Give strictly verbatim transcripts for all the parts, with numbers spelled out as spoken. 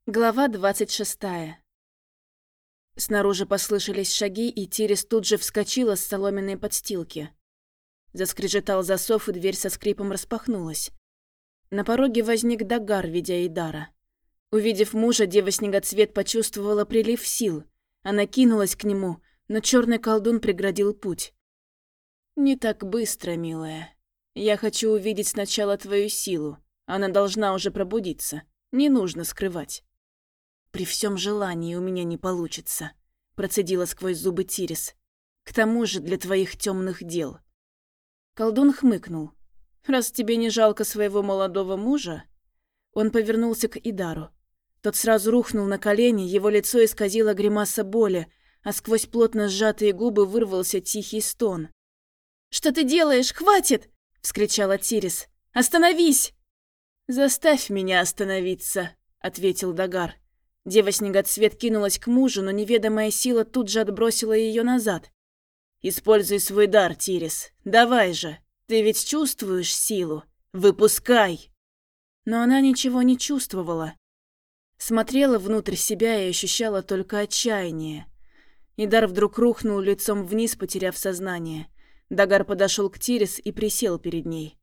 Глава двадцать шестая. Снаружи послышались шаги, и Тирис тут же вскочила с соломенной подстилки. Заскрежетал засов, и дверь со скрипом распахнулась. На пороге возник Дагар, ведя Идара. Увидев мужа, Дева-Снегоцвет почувствовала прилив сил. Она кинулась к нему, но черный колдун преградил путь. «Не так быстро, милая. Я хочу увидеть сначала твою силу. Она должна уже пробудиться. Не нужно скрывать». «При всем желании у меня не получится», — процедила сквозь зубы Тирис. «К тому же для твоих темных дел». Колдун хмыкнул. «Раз тебе не жалко своего молодого мужа...» Он повернулся к Идару. Тот сразу рухнул на колени, его лицо исказило гримаса боли, а сквозь плотно сжатые губы вырвался тихий стон. «Что ты делаешь? Хватит!» — вскричала Тирис. «Остановись!» «Заставь меня остановиться», — ответил Дагар. Дева-Снегоцвет кинулась к мужу, но неведомая сила тут же отбросила ее назад. «Используй свой дар, Тирис. Давай же. Ты ведь чувствуешь силу? Выпускай!» Но она ничего не чувствовала. Смотрела внутрь себя и ощущала только отчаяние. Идар вдруг рухнул лицом вниз, потеряв сознание. Дагар подошел к Тирис и присел перед ней.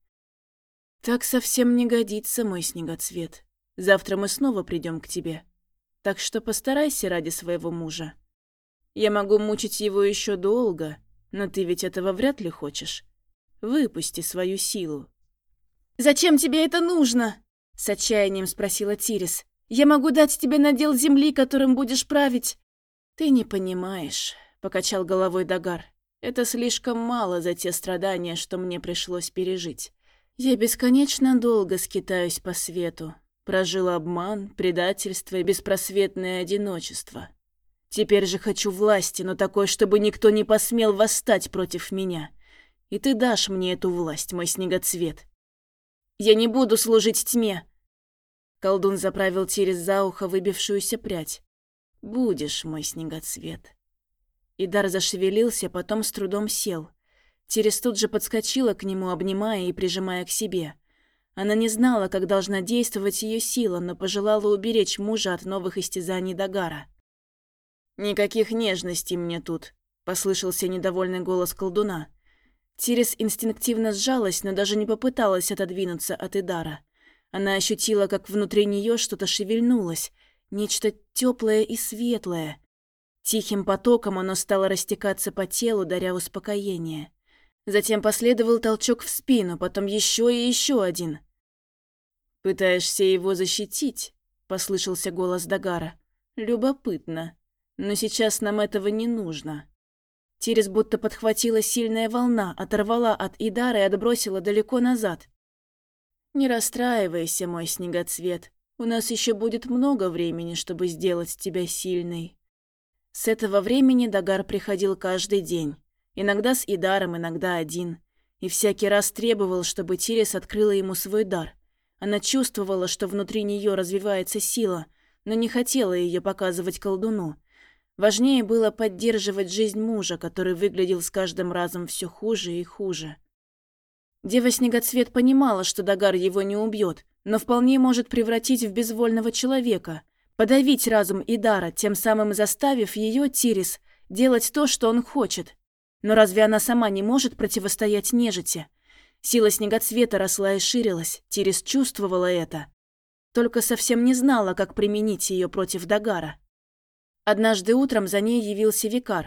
«Так совсем не годится, мой Снегоцвет. Завтра мы снова придем к тебе. Так что постарайся ради своего мужа. Я могу мучить его еще долго, но ты ведь этого вряд ли хочешь. Выпусти свою силу». «Зачем тебе это нужно?» — с отчаянием спросила Тирис. «Я могу дать тебе надел земли, которым будешь править». «Ты не понимаешь», — покачал головой Дагар. «Это слишком мало за те страдания, что мне пришлось пережить. Я бесконечно долго скитаюсь по свету. Прожил обман, предательство и беспросветное одиночество. Теперь же хочу власти, но такой, чтобы никто не посмел восстать против меня. И ты дашь мне эту власть, мой Снегоцвет». «Я не буду служить тьме!» Колдун заправил Тирис за ухо выбившуюся прядь. «Будешь, мой Снегоцвет». Идар зашевелился, потом с трудом сел. Тирис тут же подскочила к нему, обнимая и прижимая к себе. Она не знала, как должна действовать ее сила, но пожелала уберечь мужа от новых истязаний Дагара. «Никаких нежностей мне тут», — послышался недовольный голос колдуна. Тирис инстинктивно сжалась, но даже не попыталась отодвинуться от Идара. Она ощутила, как внутри нее что-то шевельнулось, нечто теплое и светлое. Тихим потоком оно стало растекаться по телу, даря успокоение. Затем последовал толчок в спину, потом еще и еще один. «Пытаешься его защитить?» — послышался голос Дагара. «Любопытно. Но сейчас нам этого не нужно». Тирис будто подхватила сильная волна, оторвала от Идара и отбросила далеко назад. «Не расстраивайся, мой Снегоцвет. У нас еще будет много времени, чтобы сделать тебя сильной». С этого времени Дагар приходил каждый день. Иногда с Идаром, иногда один. И всякий раз требовал, чтобы Тирис открыла ему свой дар. Она чувствовала, что внутри нее развивается сила, но не хотела ее показывать колдуну. Важнее было поддерживать жизнь мужа, который выглядел с каждым разом все хуже и хуже. Дева-Снегоцвет понимала, что Дагар его не убьет, но вполне может превратить в безвольного человека, подавить разум Идара, тем самым заставив ее, Тирис, делать то, что он хочет. Но разве она сама не может противостоять нежити? Сила Снегоцвета росла и ширилась, Тирис чувствовала это. Только совсем не знала, как применить ее против Дагара. Однажды утром за ней явился викар.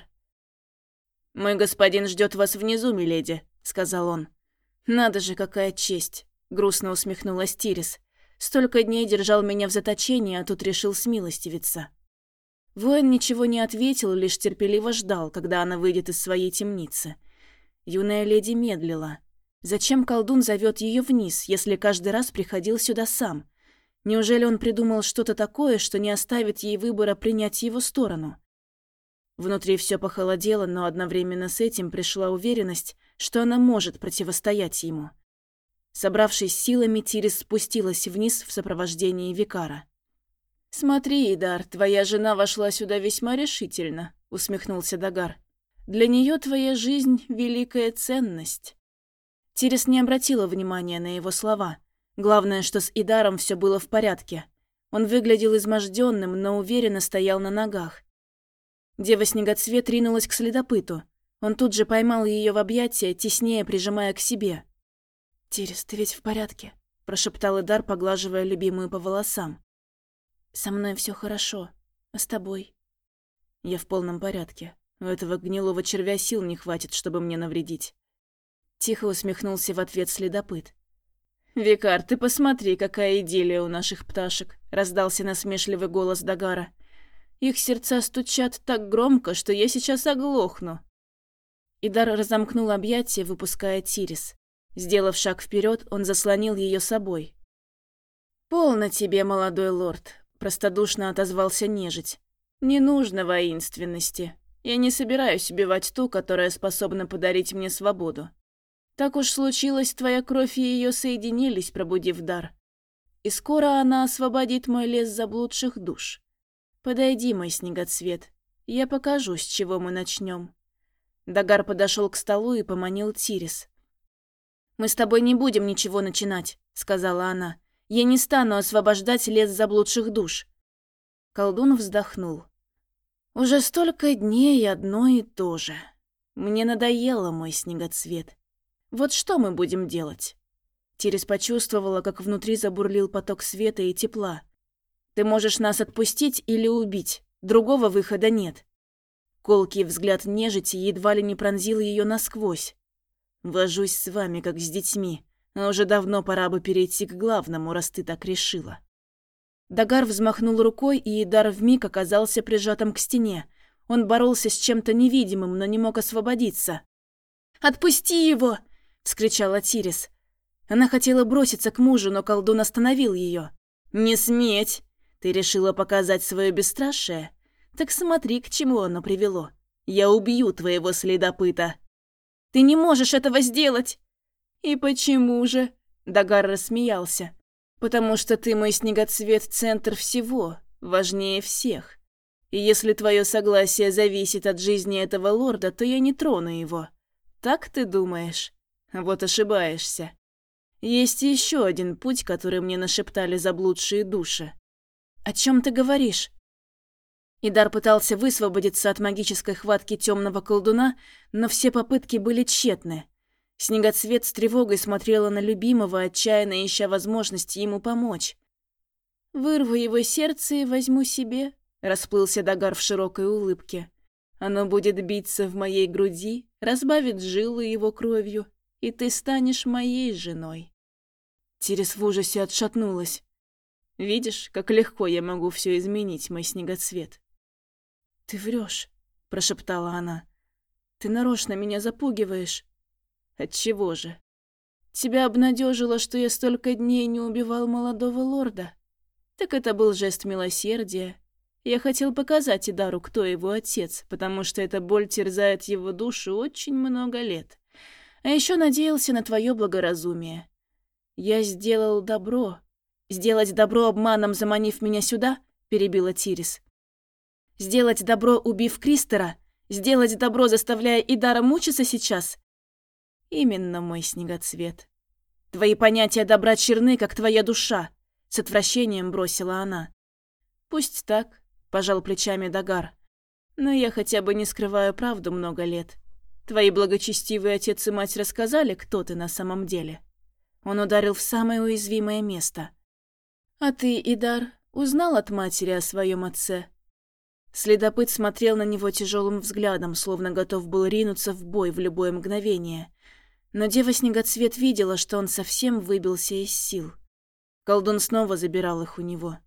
«Мой господин ждет вас внизу, миледи», — сказал он. «Надо же, какая честь», — грустно усмехнулась Тирис. «Столько дней держал меня в заточении, а тут решил смилостивиться». Воин ничего не ответил, лишь терпеливо ждал, когда она выйдет из своей темницы. Юная леди медлила. Зачем колдун зовет ее вниз, если каждый раз приходил сюда сам? Неужели он придумал что-то такое, что не оставит ей выбора принять его сторону? Внутри все похолодело, но одновременно с этим пришла уверенность, что она может противостоять ему. Собравшись силами, Тирис спустилась вниз в сопровождении викара. «Смотри, Идар, твоя жена вошла сюда весьма решительно», — усмехнулся Дагар. «Для нее твоя жизнь — великая ценность». Тирис не обратила внимания на его слова. Главное, что с Идаром все было в порядке. Он выглядел изможденным, но уверенно стоял на ногах. Дева-снегоцвет ринулась к следопыту. Он тут же поймал ее в объятия, теснее прижимая к себе. «Тирис, ты ведь в порядке?» – прошептал Идар, поглаживая любимую по волосам. «Со мной все хорошо. А с тобой?» «Я в полном порядке. У этого гнилого червя сил не хватит, чтобы мне навредить». Тихо усмехнулся в ответ следопыт. «Викар, ты посмотри, какая идиллия у наших пташек», — раздался насмешливый голос Дагара. «Их сердца стучат так громко, что я сейчас оглохну». Идар разомкнул объятия, выпуская Тирис. Сделав шаг вперед, он заслонил ее собой. «Полно тебе, молодой лорд», — простодушно отозвался нежить. «Не нужно воинственности. Я не собираюсь убивать ту, которая способна подарить мне свободу. Так уж случилось, твоя кровь и ее соединились, пробудив дар. И скоро она освободит мой лес заблудших душ. Подойди, мой снегоцвет, я покажу, с чего мы начнем». Дагар подошел к столу и поманил Тирис. «Мы с тобой не будем ничего начинать», — сказала она. «Я не стану освобождать лес заблудших душ». Колдун вздохнул. «Уже столько дней одно и то же. Мне надоело, мой снегоцвет. Вот что мы будем делать?» Тирис почувствовала, как внутри забурлил поток света и тепла. «Ты можешь нас отпустить или убить. Другого выхода нет». Колкий взгляд нежити едва ли не пронзил ее насквозь. «Вожусь с вами, как с детьми, но уже давно пора бы перейти к главному, раз ты так решила». Дагар взмахнул рукой, и Идар вмиг оказался прижатым к стене. Он боролся с чем-то невидимым, но не мог освободиться. «Отпусти его!» — вскричала Тирис. Она хотела броситься к мужу, но колдун остановил ее. «Не сметь! Ты решила показать свое бесстрашие? Так смотри, к чему оно привело. Я убью твоего следопыта!» «Ты не можешь этого сделать!» «И почему же?» — Дагар рассмеялся. «Потому что ты, мой снегоцвет, центр всего, важнее всех. И если твое согласие зависит от жизни этого лорда, то я не трону его. Так ты думаешь? Вот ошибаешься. Есть еще один путь, который мне нашептали заблудшие души». «О чем ты говоришь?» Идар пытался высвободиться от магической хватки темного колдуна, но все попытки были тщетны. Снегоцвет с тревогой смотрела на любимого, отчаянно ища возможности ему помочь. «Вырву его сердце и возьму себе», — расплылся Дагар в широкой улыбке. «Оно будет биться в моей груди, разбавит жилы его кровью, и ты станешь моей женой». Тирис в ужасе отшатнулась. «Видишь, как легко я могу все изменить, мой снегоцвет?» «Ты врешь», — прошептала она. «Ты нарочно меня запугиваешь». «Отчего же? Тебя обнадежило, что я столько дней не убивал молодого лорда? Так это был жест милосердия. Я хотел показать Идару, кто его отец, потому что эта боль терзает его душу очень много лет. А еще надеялся на твое благоразумие. Я сделал добро. Сделать добро обманом, заманив меня сюда?» — перебила Тирис. «Сделать добро, убив Кристера? Сделать добро, заставляя Идара мучиться сейчас?» «Именно, мой снегоцвет. Твои понятия добра черны, как твоя душа», — с отвращением бросила она. «Пусть так», — пожал плечами Дагар. «Но я хотя бы не скрываю правду много лет. Твои благочестивые отец и мать рассказали, кто ты на самом деле». Он ударил в самое уязвимое место. «А ты, Идар, узнал от матери о своем отце?» Следопыт смотрел на него тяжелым взглядом, словно готов был ринуться в бой в любое мгновение. Но дева-снегоцвет видела, что он совсем выбился из сил. Колдун снова забирал их у него.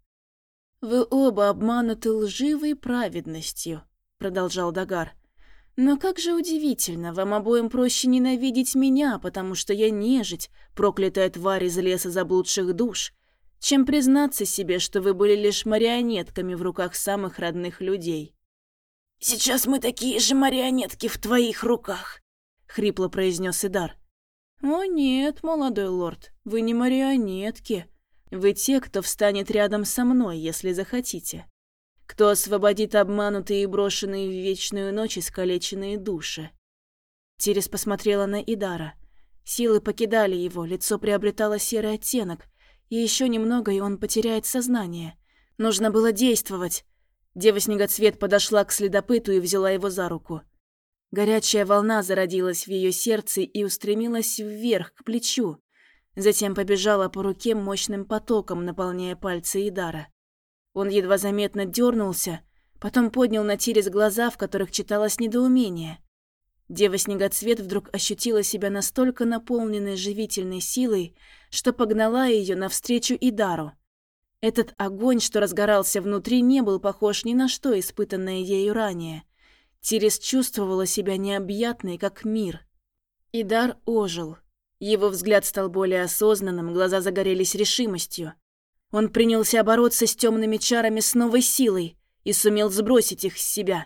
«Вы оба обмануты лживой праведностью», — продолжал Дагар. «Но как же удивительно, вам обоим проще ненавидеть меня, потому что я нежить, проклятая тварь из леса заблудших душ, чем признаться себе, что вы были лишь марионетками в руках самых родных людей». «Сейчас мы такие же марионетки в твоих руках», — хрипло произнес Идар. «О нет, молодой лорд, вы не марионетки. Вы те, кто встанет рядом со мной, если захотите. Кто освободит обманутые и брошенные в вечную ночь искалеченные души». Тирис посмотрела на Идара. Силы покидали его, лицо приобретало серый оттенок, и еще немного, и он потеряет сознание. Нужно было действовать. Дева-снегоцвет подошла к следопыту и взяла его за руку. Горячая волна зародилась в ее сердце и устремилась вверх, к плечу. Затем побежала по руке мощным потоком, наполняя пальцы Идара. Он едва заметно дернулся, потом поднял на Тирис глаза, в которых читалось недоумение. Дева-снегоцвет вдруг ощутила себя настолько наполненной живительной силой, что погнала ее навстречу Идару. Этот огонь, что разгорался внутри, не был похож ни на что, испытанное ею ранее. Тирис чувствовала себя необъятной, как мир. Идар ожил. Его взгляд стал более осознанным, глаза загорелись решимостью. Он принялся бороться с темными чарами с новой силой и сумел сбросить их с себя.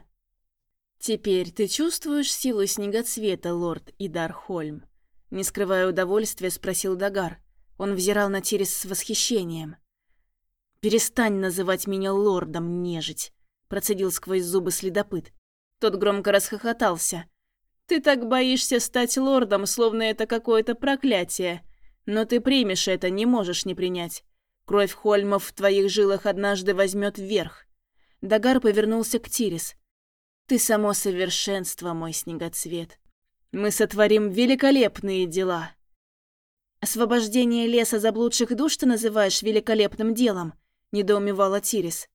«Теперь ты чувствуешь силу снегоцвета, лорд Идар Хольм?» Не скрывая удовольствия, спросил Дагар. Он взирал на Тирис с восхищением. «Перестань называть меня лордом, нежить», — процедил сквозь зубы следопыт. Тот громко расхохотался. «Ты так боишься стать лордом, словно это какое-то проклятие. Но ты примешь это, не можешь не принять. Кровь Хольмов в твоих жилах однажды возьмет вверх». Дагар повернулся к Тирис. «Ты само совершенство, мой снегоцвет. Мы сотворим великолепные дела». «Освобождение леса заблудших душ ты называешь великолепным делом?» — недоумевала Тирис.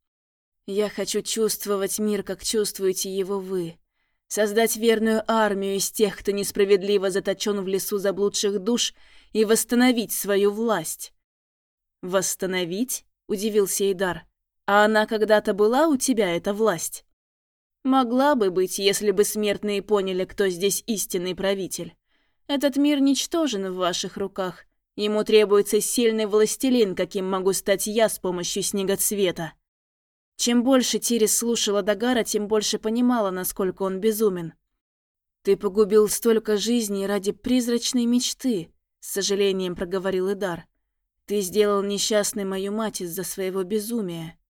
«Я хочу чувствовать мир, как чувствуете его вы. Создать верную армию из тех, кто несправедливо заточен в лесу заблудших душ, и восстановить свою власть». «Восстановить?» — удивился Идар. «А она когда-то была у тебя, эта власть?» «Могла бы быть, если бы смертные поняли, кто здесь истинный правитель. Этот мир ничтожен в ваших руках. Ему требуется сильный властелин, каким могу стать я с помощью снегоцвета». Чем больше Тирис слушала Дагара, тем больше понимала, насколько он безумен. «Ты погубил столько жизней ради призрачной мечты», — с сожалением проговорил Идар. «Ты сделал несчастной мою мать из-за своего безумия».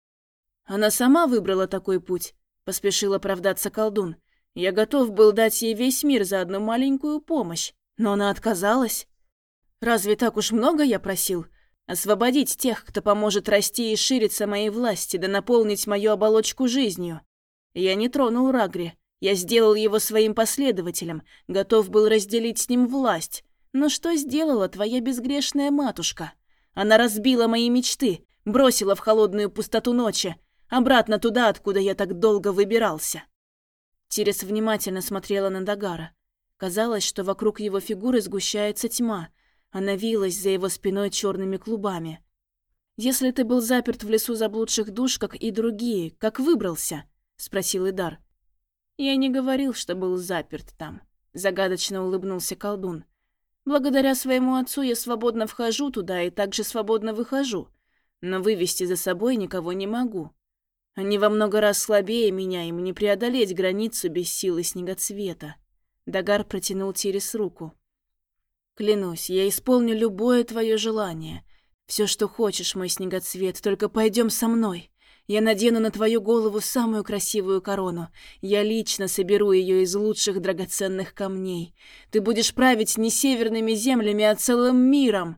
«Она сама выбрала такой путь», — поспешил оправдаться колдун. «Я готов был дать ей весь мир за одну маленькую помощь, но она отказалась. Разве так уж много я просил? Освободить тех, кто поможет расти и шириться моей власти, да наполнить мою оболочку жизнью. Я не тронул Рагри, я сделал его своим последователем, готов был разделить с ним власть. Но что сделала твоя безгрешная матушка? Она разбила мои мечты, бросила в холодную пустоту ночи, обратно туда, откуда я так долго выбирался». Тирис внимательно смотрела на Дагара. Казалось, что вокруг его фигуры сгущается тьма. Она вилась за его спиной черными клубами. «Если ты был заперт в лесу заблудших душ, как и другие, как выбрался?» — спросил Идар. «Я не говорил, что был заперт там», — загадочно улыбнулся колдун. «Благодаря своему отцу я свободно вхожу туда и также свободно выхожу, но вывести за собой никого не могу. Они во много раз слабее меня, им не преодолеть границу без силы снегоцвета». Дагар протянул Тирис руку. «Клянусь, я исполню любое твое желание. Все, что хочешь, мой снегоцвет, только пойдем со мной. Я надену на твою голову самую красивую корону. Я лично соберу ее из лучших драгоценных камней. Ты будешь править не северными землями, а целым миром».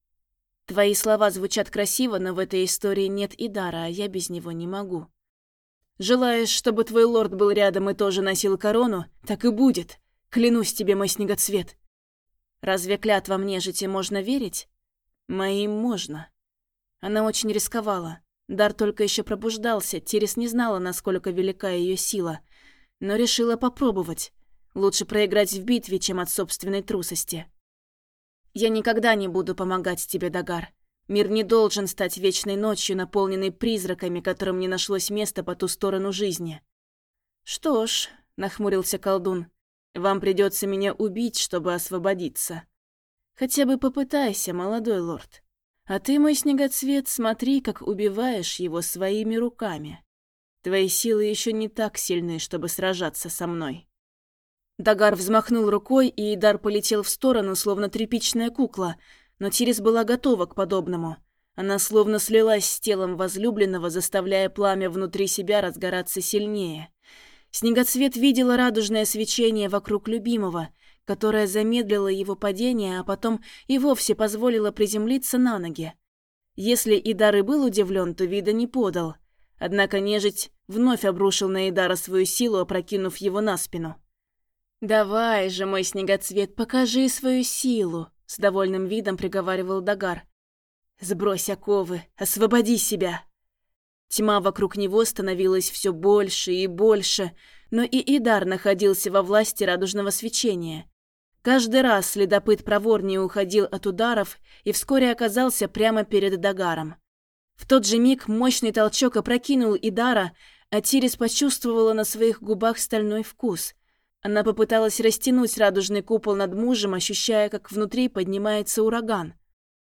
Твои слова звучат красиво, но в этой истории нет Идара, а я без него не могу. Желаешь, чтобы твой лорд был рядом и тоже носил корону? Так и будет. Клянусь тебе, мой снегоцвет. Разве клятвам нежити можно верить? Моим можно. Она очень рисковала. Дар только еще пробуждался, Тирис не знала, насколько велика ее сила, но решила попробовать. Лучше проиграть в битве, чем от собственной трусости. «Я никогда не буду помогать тебе, Дагар. Мир не должен стать вечной ночью, наполненной призраками, которым не нашлось места по ту сторону жизни». «Что ж», — нахмурился колдун, — «вам придется меня убить, чтобы освободиться. Хотя бы попытайся, молодой лорд. А ты, мой снегоцвет, смотри, как убиваешь его своими руками. Твои силы еще не так сильны, чтобы сражаться со мной». Дагар взмахнул рукой, и Идар полетел в сторону, словно тряпичная кукла, но Тирис была готова к подобному. Она словно слилась с телом возлюбленного, заставляя пламя внутри себя разгораться сильнее. Снегоцвет видела радужное свечение вокруг любимого, которое замедлило его падение, а потом и вовсе позволило приземлиться на ноги. Если Идар и был удивлен, то вида не подал. Однако нежить вновь обрушил на Идара свою силу, опрокинув его на спину. «Давай же, мой снегоцвет, покажи свою силу», — с довольным видом приговаривал Дагар. «Сбрось оковы, освободи себя». Тьма вокруг него становилась все больше и больше, но и Идар находился во власти радужного свечения. Каждый раз следопыт проворнее уходил от ударов и вскоре оказался прямо перед Дагаром. В тот же миг мощный толчок опрокинул Идара, а Тирис почувствовала на своих губах стальной вкус. Она попыталась растянуть радужный купол над мужем, ощущая, как внутри поднимается ураган.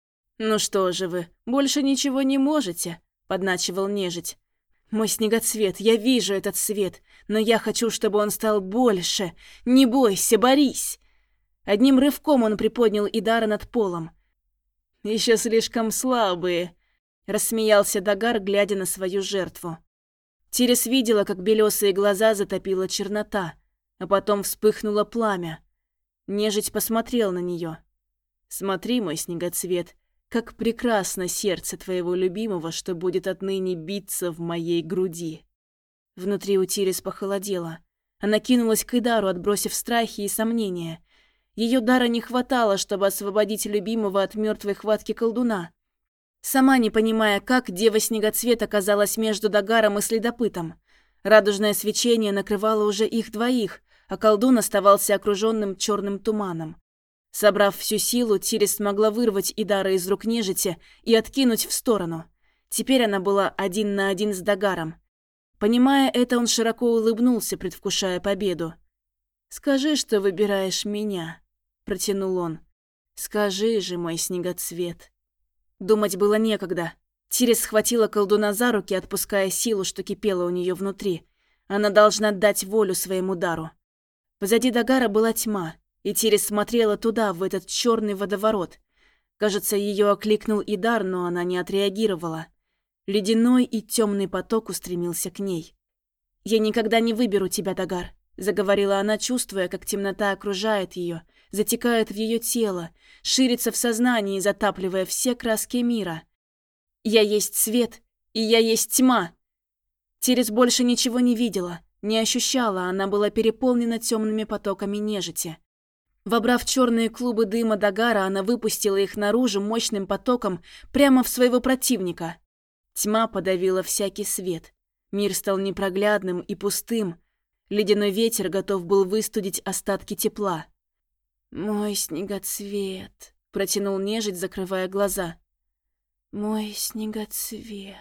«Ну что же вы, больше ничего не можете?» – подначивал нежить. «Мой снегоцвет, я вижу этот свет, но я хочу, чтобы он стал больше. Не бойся, борись!» Одним рывком он приподнял Идара над полом. «Еще слишком слабые», – рассмеялся Дагар, глядя на свою жертву. Тирис видела, как белесые глаза затопила чернота, а потом вспыхнуло пламя. Нежить посмотрел на нее. «Смотри, мой снегоцвет, как прекрасно сердце твоего любимого, что будет отныне биться в моей груди». Внутри у Тирис похолодело. Она кинулась к Идару, отбросив страхи и сомнения. Ее дара не хватало, чтобы освободить любимого от мертвой хватки колдуна. Сама не понимая, как, дева-снегоцвет оказалась между Дагаром и следопытом. Радужное свечение накрывало уже их двоих, а колдун оставался окруженным черным туманом. Собрав всю силу, Тирис смогла вырвать Идара из рук нежити и откинуть в сторону. Теперь она была один на один с Дагаром. Понимая это, он широко улыбнулся, предвкушая победу. «Скажи, что выбираешь меня», — протянул он. «Скажи же, мой снегоцвет». Думать было некогда. Тирис схватила колдуна за руки, отпуская силу, что кипела у нее внутри. Она должна дать волю своему дару. Позади Дагара была тьма, и Тирис смотрела туда, в этот черный водоворот. Кажется, ее окликнул Идар, но она не отреагировала. Ледяной и темный поток устремился к ней. «Я никогда не выберу тебя, Дагар», — заговорила она, чувствуя, как темнота окружает ее, затекает в ее тело, ширится в сознании, затапливая все краски мира. «Я есть свет, и я есть тьма». Тирис больше ничего не видела, не ощущала, она была переполнена темными потоками нежити. Вобрав черные клубы дыма Дагара, она выпустила их наружу мощным потоком прямо в своего противника. Тьма подавила всякий свет. Мир стал непроглядным и пустым. Ледяной ветер готов был выстудить остатки тепла. «Мой снегоцвет», — протянул нежить, закрывая глаза. «Мой снегоцвет».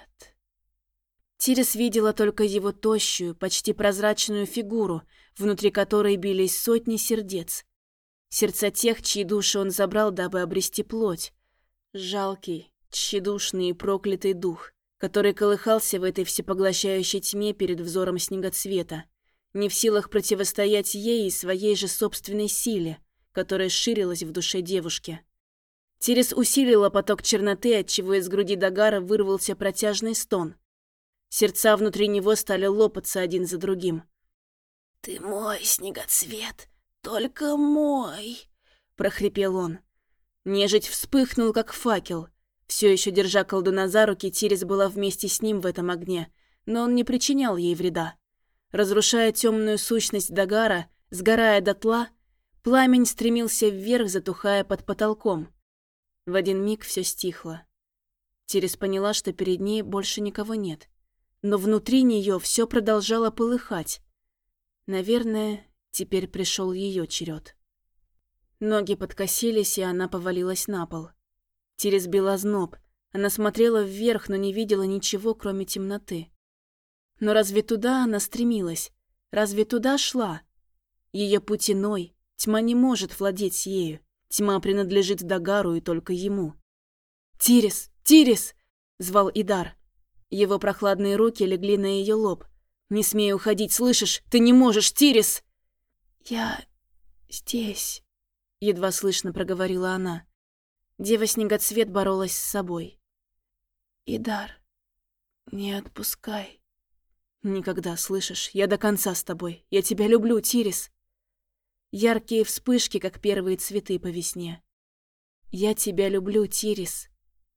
Тирис видела только его тощую, почти прозрачную фигуру, внутри которой бились сотни сердец. Сердца тех, чьи души он забрал, дабы обрести плоть. Жалкий, тщедушный и проклятый дух, который колыхался в этой всепоглощающей тьме перед взором снегоцвета, не в силах противостоять ей и своей же собственной силе, которая ширилась в душе девушки. Тирис усилила поток черноты, отчего из груди Дагара вырвался протяжный стон. Сердца внутри него стали лопаться один за другим. «Ты мой, снегоцвет, только мой!» – прохрипел он. Нежить вспыхнул, как факел. Все еще держа колдуна за руки, Тирис была вместе с ним в этом огне, но он не причинял ей вреда. Разрушая темную сущность Дагара, сгорая дотла, пламень стремился вверх, затухая под потолком. В один миг все стихло. Тирис поняла, что перед ней больше никого нет. Но внутри нее все продолжало полыхать. Наверное, теперь пришел ее черед. Ноги подкосились, и она повалилась на пол. Тирис била зноб. Она смотрела вверх, но не видела ничего, кроме темноты. Но разве туда она стремилась? Разве туда шла? Ее путь иной. Тьма не может владеть ею. Тьма принадлежит Дагару и только ему. «Тирис! Тирис!» — звал Идар. Его прохладные руки легли на ее лоб. «Не смей уходить, слышишь? Ты не можешь, Тирис!» «Я здесь», — едва слышно проговорила она. Дева-снегоцвет боролась с собой. «Идар, не отпускай». «Никогда, слышишь? Я до конца с тобой. Я тебя люблю, Тирис». Яркие вспышки, как первые цветы по весне. «Я тебя люблю, Тирис».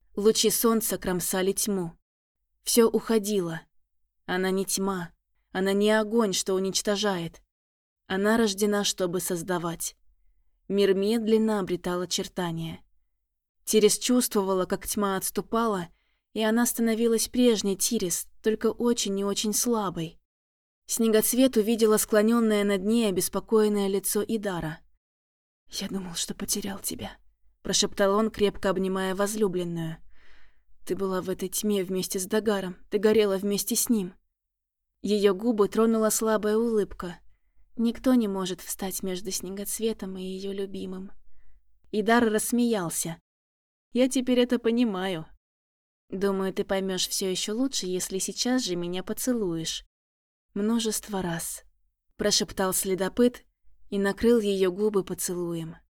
Лучи солнца кромсали тьму. Все уходило. Она не тьма. Она не огонь, что уничтожает. Она рождена, чтобы создавать. Мир медленно обретал очертания. Тирис чувствовала, как тьма отступала, и она становилась прежней Тирис, только очень и очень слабой. Снегоцвет увидела склоненное над ней обеспокоенное лицо Идара. «Я думал, что потерял тебя», — прошептал он, крепко обнимая возлюбленную. «Ты была в этой тьме вместе с Дагаром, ты горела вместе с ним». Ее губы тронула слабая улыбка. Никто не может встать между Снегоцветом и ее любимым. Идар рассмеялся. «Я теперь это понимаю. Думаю, ты поймешь все еще лучше, если сейчас же меня поцелуешь». «Множество раз», — прошептал следопыт и накрыл ее губы поцелуем.